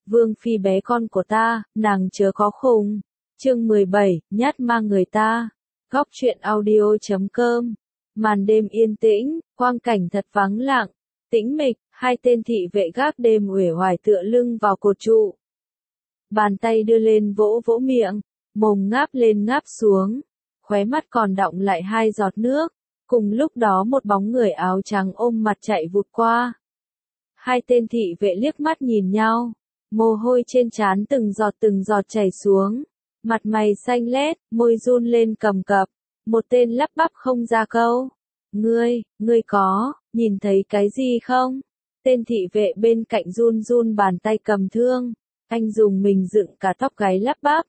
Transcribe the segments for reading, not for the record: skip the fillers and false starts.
Vương phi bé con của ta, nàng chớ có khùng. Chương 17, nhát ma người ta. Góc truyện audio.com. Màn đêm yên tĩnh, quang cảnh thật vắng lặng, tĩnh mịch, hai tên thị vệ gác đêm uể oải tựa lưng vào cột trụ. Bàn tay đưa lên vỗ vỗ miệng, mồm ngáp lên ngáp xuống, khóe mắt còn đọng lại hai giọt nước. Cùng lúc đó một bóng người áo trắng ôm mặt chạy vụt qua. Hai tên thị vệ liếc mắt nhìn nhau, mồ hôi trên trán từng giọt chảy xuống, mặt mày xanh lét, môi run lên cầm cập, một tên lắp bắp không ra câu. Ngươi có, nhìn thấy cái gì không? Tên thị vệ bên cạnh run run bàn tay cầm thương, anh dùng mình dựng cả tóc gáy lắp bắp.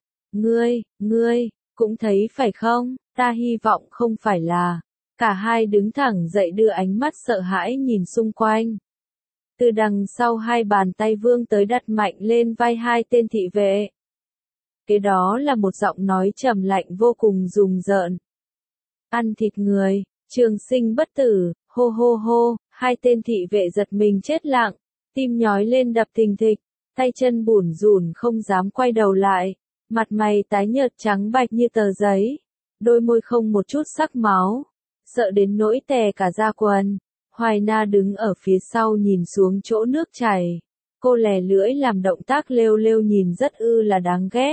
Ngươi, cũng thấy phải không? Ta hy vọng không phải là. Cả hai đứng thẳng dậy đưa ánh mắt sợ hãi nhìn xung quanh. Từ đằng sau hai bàn tay vươn tới đặt mạnh lên vai hai tên thị vệ. Kế đó là một giọng nói trầm lạnh vô cùng rùng rợn. Ăn thịt người, trường sinh bất tử, hô hô hô, hai tên thị vệ giật mình chết lặng, tim nhói lên đập thình thịch, tay chân bủn rủn không dám quay đầu lại, mặt mày tái nhợt trắng bạch như tờ giấy, đôi môi không một chút sắc máu, sợ đến nỗi tè cả da quần. Hoài Na đứng ở phía sau nhìn xuống chỗ nước chảy. Cô lè lưỡi làm động tác lêu lêu nhìn rất là đáng ghét.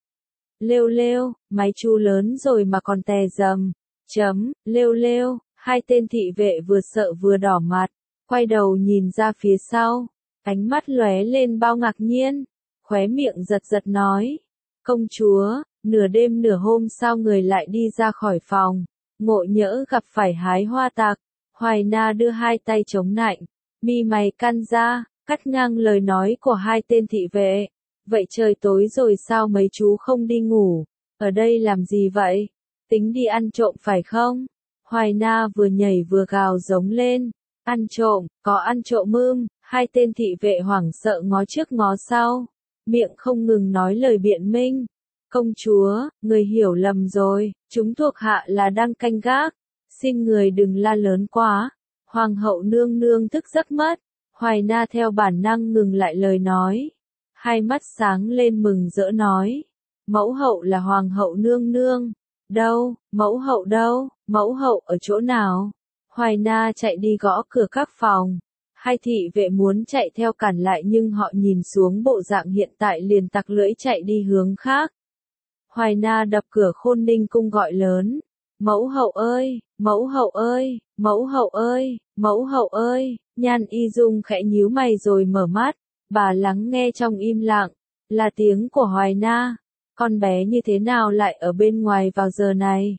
Lêu lêu, máy chu lớn rồi mà còn tè dầm. Lêu lêu, hai tên thị vệ vừa sợ vừa đỏ mặt, quay đầu nhìn ra phía sau, ánh mắt lóe lên bao ngạc nhiên, khóe miệng giật giật nói. Công chúa, nửa đêm nửa hôm sao người lại đi ra khỏi phòng, ngộ nhỡ gặp phải hái hoa tặc. Hoài Na đưa hai tay chống nạnh, mi mày căng ra, cắt ngang lời nói của hai tên thị vệ. Vậy trời tối rồi sao mấy chú không đi ngủ, ở đây làm gì vậy? Tính đi ăn trộm phải không? Hoài Na vừa nhảy vừa gào giống lên. Ăn trộm, có ăn trộm hai tên thị vệ hoảng sợ ngó trước ngó sau, miệng không ngừng nói lời biện minh. Công chúa, người hiểu lầm rồi, chúng thuộc hạ là đang canh gác. Xin người đừng la lớn quá. Hoàng hậu nương nương thức giấc mất. Hoài Na theo bản năng ngừng lại lời nói. Hai mắt sáng lên mừng rỡ nói. Mẫu hậu là hoàng hậu nương nương. Đâu, mẫu hậu đâu, mẫu hậu ở chỗ nào? Hoài Na chạy đi gõ cửa các phòng. Hai thị vệ muốn chạy theo cản lại nhưng họ nhìn xuống bộ dạng hiện tại liền tặc lưỡi chạy đi hướng khác. Hoài Na đập cửa Khôn Ninh cung gọi lớn. Mẫu hậu ơi, mẫu hậu ơi, mẫu hậu ơi, mẫu hậu ơi, Nhan Y Dung khẽ nhíu mày rồi mở mắt, bà lắng nghe trong im lặng, là tiếng của Hoài Na, con bé như thế nào lại ở bên ngoài vào giờ này?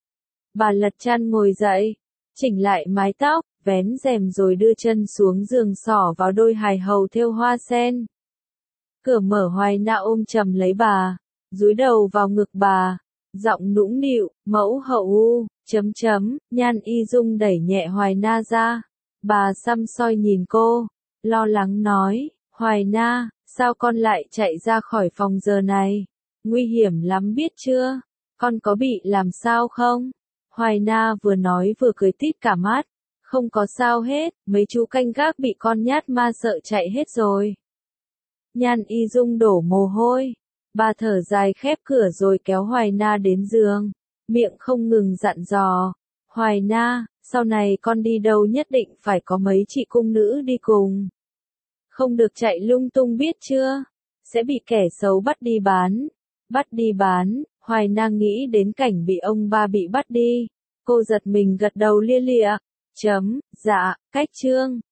Bà lật chăn ngồi dậy, chỉnh lại mái tóc, vén rèm rồi đưa chân xuống giường xỏ vào đôi hài hầu thêu hoa sen. Cửa mở Hoài Na ôm chầm lấy bà, dúi đầu vào ngực bà. Giọng nũng nịu, mẫu hậu Nhan Y Dung đẩy nhẹ Hoài Na ra. Bà săm soi nhìn cô, lo lắng nói, Hoài Na, sao con lại chạy ra khỏi phòng giờ này? Nguy hiểm lắm biết chưa? Con có bị làm sao không? Hoài Na vừa nói vừa cười tít cả mắt. Không có sao hết, mấy chú canh gác bị con nhát ma sợ chạy hết rồi. Nhan Y Dung đổ mồ hôi. Bà thở dài khép cửa rồi kéo Hoài Na đến giường, miệng không ngừng dặn dò. Hoài Na, sau này con đi đâu nhất định phải có mấy chị cung nữ đi cùng. Không được chạy lung tung biết chưa? Sẽ bị kẻ xấu bắt đi bán. Bắt đi bán, Hoài Na nghĩ đến cảnh bị ông ba bị bắt đi. Cô giật mình gật đầu lia lịa. Dạ, cách chương.